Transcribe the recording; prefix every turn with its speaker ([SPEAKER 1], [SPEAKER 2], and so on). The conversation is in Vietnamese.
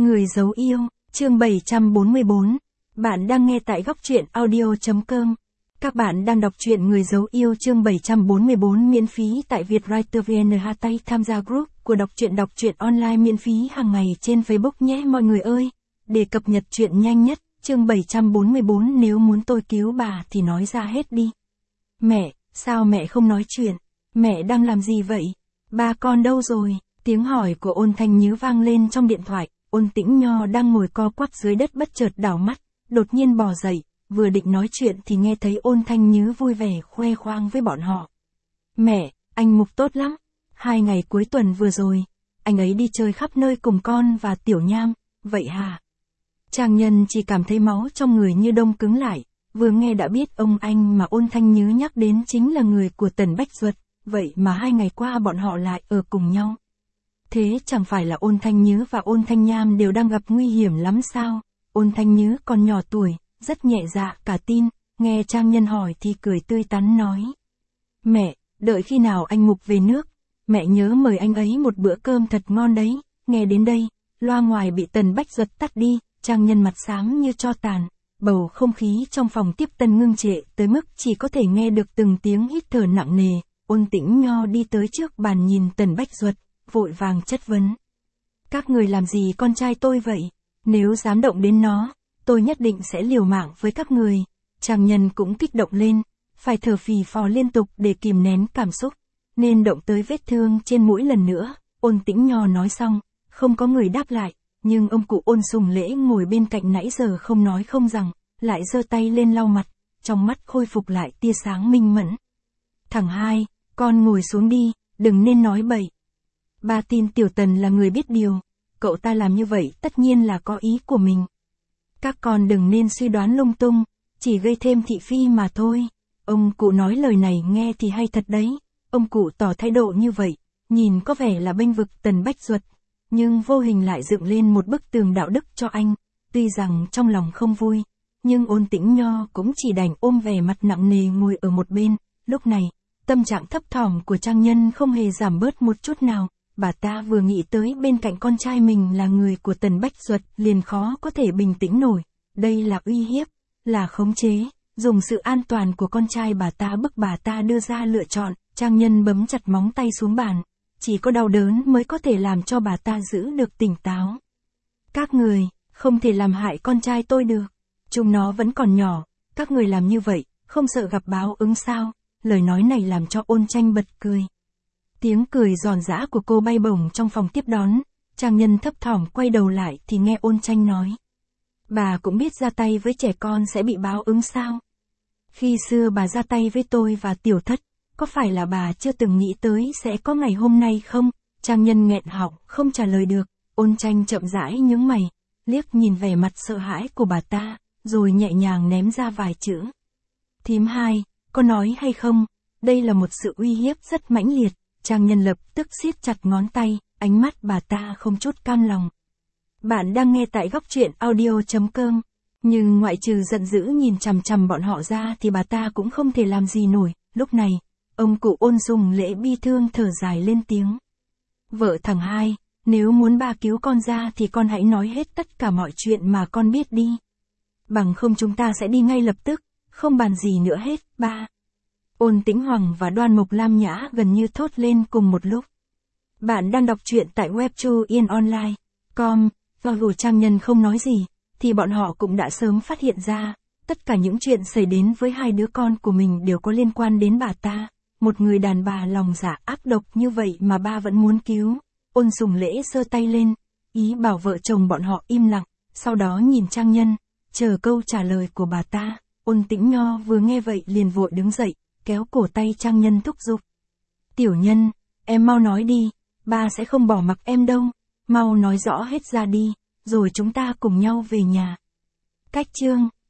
[SPEAKER 1] Người giấu yêu, chương 744. Bạn đang nghe tại góc truyện audio.com. Các bạn đang đọc truyện Người giấu yêu chương 744 miễn phí tại Vietwriter VN. Tay tham gia group của đọc truyện online miễn phí hàng ngày trên Facebook nhé mọi người ơi. Để cập nhật truyện nhanh nhất, chương 744 nếu muốn tôi cứu bà thì nói ra hết đi. Mẹ, sao mẹ không nói chuyện? Mẹ đang làm gì vậy? Ba con đâu rồi? Tiếng hỏi của Ôn Thanh Nhứ vang lên trong điện thoại. Ôn Tĩnh Nho đang ngồi co quắp dưới đất bất chợt đảo mắt, đột nhiên bò dậy, vừa định nói chuyện thì nghe thấy Ôn Thanh Nhứ vui vẻ khoe khoang với bọn họ. Mẹ, anh Mục tốt lắm. 2 ngày cuối tuần vừa rồi, anh ấy đi chơi khắp nơi cùng con và Tiểu Nham, vậy hả? Trang Nhân chỉ cảm thấy máu trong người như đông cứng lại, vừa nghe đã biết ông anh mà Ôn Thanh Nhứ nhắc đến chính là người của Tần Bách Duật, vậy mà 2 ngày qua bọn họ lại ở cùng nhau. Thế chẳng phải là Ôn Thanh Nhứ và Ôn Thanh Nham đều đang gặp nguy hiểm lắm sao? Ôn Thanh Nhứ còn nhỏ tuổi, rất nhẹ dạ cả tin, nghe Trang Nhân hỏi thì cười tươi tắn nói. Mẹ, đợi khi nào anh Mục về nước, mẹ nhớ mời anh ấy một bữa cơm thật ngon đấy. Nghe đến đây, loa ngoài bị Tần Bách Duật tắt đi, Trang Nhân mặt xám như tro tàn, bầu không khí trong phòng tiếp tân ngưng trệ tới mức chỉ có thể nghe được từng tiếng hít thở nặng nề. Ôn Tĩnh Nho đi tới trước bàn nhìn Tần Bách Duật, vội vàng chất vấn. Các người làm gì con trai tôi vậy? Nếu dám động đến nó, tôi nhất định sẽ liều mạng với các người. Trang Nhân cũng kích động lên, phải thở phì phò liên tục để kìm nén cảm xúc, nên động tới vết thương trên mũi lần nữa. Ôn Tĩnh Nho nói xong, không có người đáp lại, nhưng ông cụ Ôn Sùng Lễ ngồi bên cạnh nãy giờ không nói không rằng, lại giơ tay lên lau mặt, trong mắt khôi phục lại tia sáng minh mẫn. Thằng hai, con ngồi xuống đi, đừng nên nói bậy. Ba tin Tiểu Tần là người biết điều, cậu ta làm như vậy tất nhiên là có ý của mình. Các con đừng nên suy đoán lung tung, chỉ gây thêm thị phi mà thôi. Ông cụ nói lời này nghe thì hay thật đấy. Ông cụ tỏ thái độ như vậy, nhìn có vẻ là bênh vực Tần Bách Duật, nhưng vô hình lại dựng lên một bức tường đạo đức cho anh. Tuy rằng trong lòng không vui, nhưng Ôn Tĩnh Nho cũng chỉ đành ôm vẻ mặt nặng nề ngồi ở một bên. Lúc này, tâm trạng thấp thỏm của Trang Nhân không hề giảm bớt một chút nào. Bà ta vừa nghĩ tới bên cạnh con trai mình là người của Tần Bách Duật liền khó có thể bình tĩnh nổi. Đây là uy hiếp, là khống chế, dùng sự an toàn của con trai bà ta bức bà ta đưa ra lựa chọn. Trang Nhân bấm chặt móng tay xuống bàn, chỉ có đau đớn mới có thể làm cho bà ta giữ được tỉnh táo. Các người, không thể làm hại con trai tôi được. Chúng nó vẫn còn nhỏ, các người làm như vậy, không sợ gặp báo ứng sao? Lời nói này làm cho Ôn Tranh bật cười. Tiếng cười giòn giã của cô bay bổng trong phòng tiếp đón, Trang Nhân thấp thỏm quay đầu lại thì nghe Ôn Tranh nói. Bà cũng biết ra tay với trẻ con sẽ bị báo ứng sao? Khi xưa bà ra tay với tôi và Tiểu Thất, có phải là bà chưa từng nghĩ tới sẽ có ngày hôm nay không? Trang Nhân nghẹn họng, không trả lời được. Ôn Tranh chậm rãi nhướng mày, liếc nhìn vẻ mặt sợ hãi của bà ta, rồi nhẹ nhàng ném ra vài chữ. Thím hai, có nói hay không? Đây là một sự uy hiếp rất mãnh liệt. Trang Nhân lập tức siết chặt ngón tay, ánh mắt bà ta không chút cam lòng. Bạn đang nghe tại góc truyện audio.com, nhưng ngoại trừ giận dữ nhìn chằm chằm bọn họ ra thì bà ta cũng không thể làm gì nổi. Lúc này, ông cụ Ôn Sùng Lễ bi thương thở dài lên tiếng. Vợ thằng hai, nếu muốn ba cứu con ra thì con hãy nói hết tất cả mọi chuyện mà con biết đi. Bằng không chúng ta sẽ đi ngay lập tức, không bàn gì nữa hết, ba. Ôn Tĩnh Hoàng và Đoan Mộc Lam Nhã gần như thốt lên cùng một lúc. Bạn đang đọc truyện tại webtoonline.com, và dù Trang Nhân không nói gì, thì bọn họ cũng đã sớm phát hiện ra, tất cả những chuyện xảy đến với hai đứa con của mình đều có liên quan đến bà ta. Một người đàn bà lòng dạ ác độc như vậy mà ba vẫn muốn cứu. Ôn Sùng Lễ giơ tay lên, ý bảo vợ chồng bọn họ im lặng, sau đó nhìn Trang Nhân, chờ câu trả lời của bà ta. Ôn Tĩnh Nho vừa nghe vậy liền vội đứng dậy, kéo cổ tay Trang Nhân thúc giục. Tiểu Nhân, em mau nói đi, ba sẽ không bỏ mặc em đâu, mau nói rõ hết ra đi, rồi chúng ta cùng nhau về nhà. Cách chương